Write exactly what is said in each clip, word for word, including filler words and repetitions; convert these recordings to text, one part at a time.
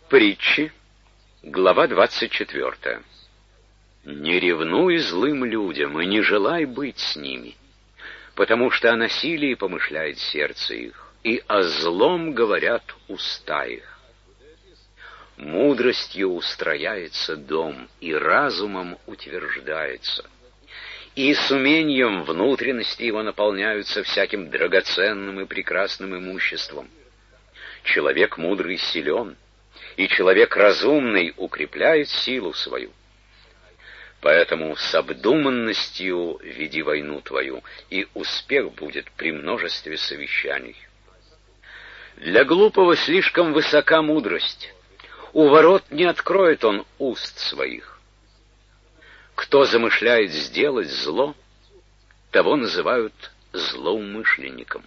Притчи, глава двадцать четвёртая. «Не ревнуй злым людям и не желай быть с ними, потому что о насилии помышляет сердце их, и о злом говорят уста их. Мудростью устрояется дом, и разумом утверждается, и с умением внутренности его наполняются всяким драгоценным и прекрасным имуществом. Человек мудрый силен, и человек разумный укрепляет силу свою. Поэтому с обдуманностью веди войну твою, и успех будет при множестве совещаний. Для глупого слишком высока мудрость, у ворот не откроет он уст своих. Кто замышляет сделать зло, того называют злоумышленником.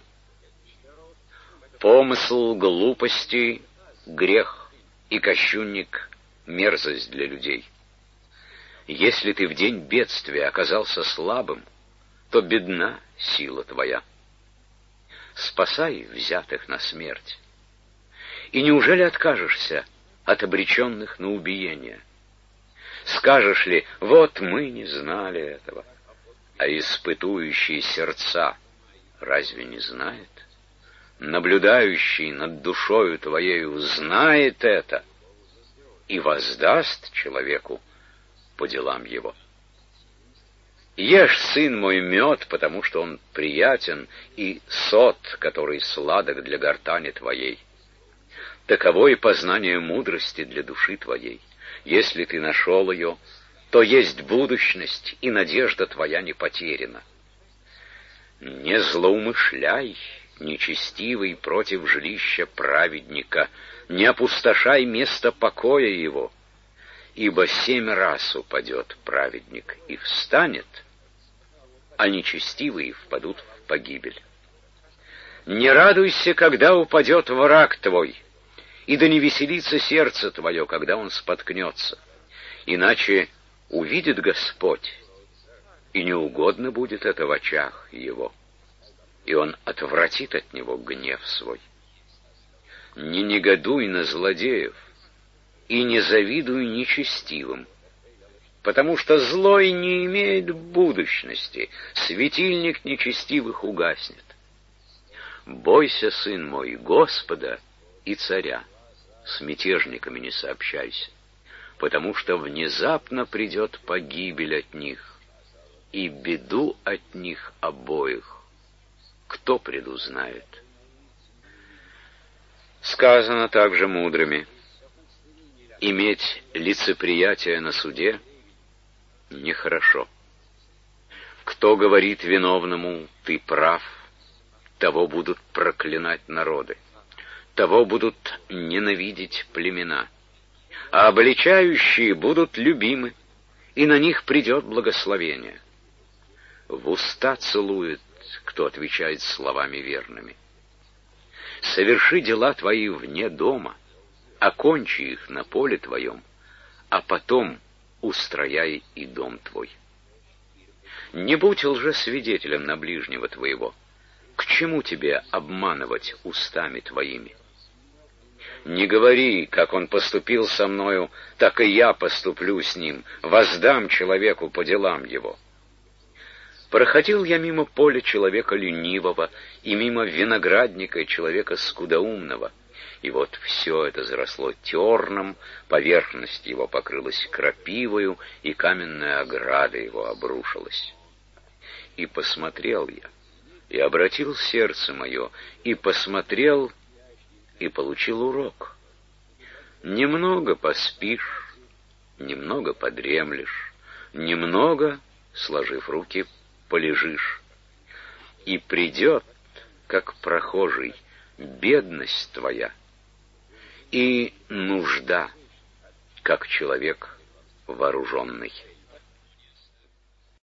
Помысл глупости — грех, и кощунник — мерзость для людей. Если ты в день бедствия оказался слабым, то бедна сила твоя. Спасай взятых на смерть. И неужели откажешься от обреченных на убиение? Скажешь ли: вот мы не знали этого, а испытующий сердца разве не знает? Наблюдающий над душою твоею знает это и воздаст человеку по делам его. Ешь, сын мой, мед, потому что он приятен, и сот, который сладок для гортани твоей. Таково и познание мудрости для души твоей. Если ты нашел ее, то есть будущность, и надежда твоя не потеряна. Не злоумышляй, нечестивый, против жилища праведника, не опустошай место покоя его, ибо семь раз упадет праведник и встанет, а нечестивые впадут в погибель. Не радуйся, когда упадет враг твой, и да не веселится сердце твое, когда он споткнется, иначе увидит Господь, и неугодно будет это в очах его, и он отвратит от него гнев свой. Не негодуй на злодеев, и не завидуй нечестивым, потому что злой не имеет будущности, светильник нечестивых угаснет. Бойся, сын мой, Господа и царя, с мятежниками не сообщайся, потому что внезапно придет погибель от них, и беду от них обоих кто предузнает. Сказано также мудрыми: иметь лицеприятие на суде нехорошо. Кто говорит виновному: ты прав, того будут проклинать народы, того будут ненавидеть племена, а обличающие будут любимы, и на них придет благословение. В уста целует, кто отвечает словами верными. Соверши дела твои вне дома, окончи их на поле твоем, а потом устрояй и дом твой. Не будь лжесвидетелем на ближнего твоего. К чему тебе обманывать устами твоими? Не говори: как он поступил со мною, так и я поступлю с ним, воздам человеку по делам его. Проходил я мимо поля человека ленивого и мимо виноградника человека скудоумного, и вот все это заросло терном, поверхность его покрылась крапивою, и каменная ограда его обрушилась. И посмотрел я, и обратил сердце мое, и посмотрел, и получил урок. Немного поспишь, немного подремлешь, немного, сложив руки, полежишь, и придет, как прохожий, бедность твоя, и нужда, как человек вооруженный.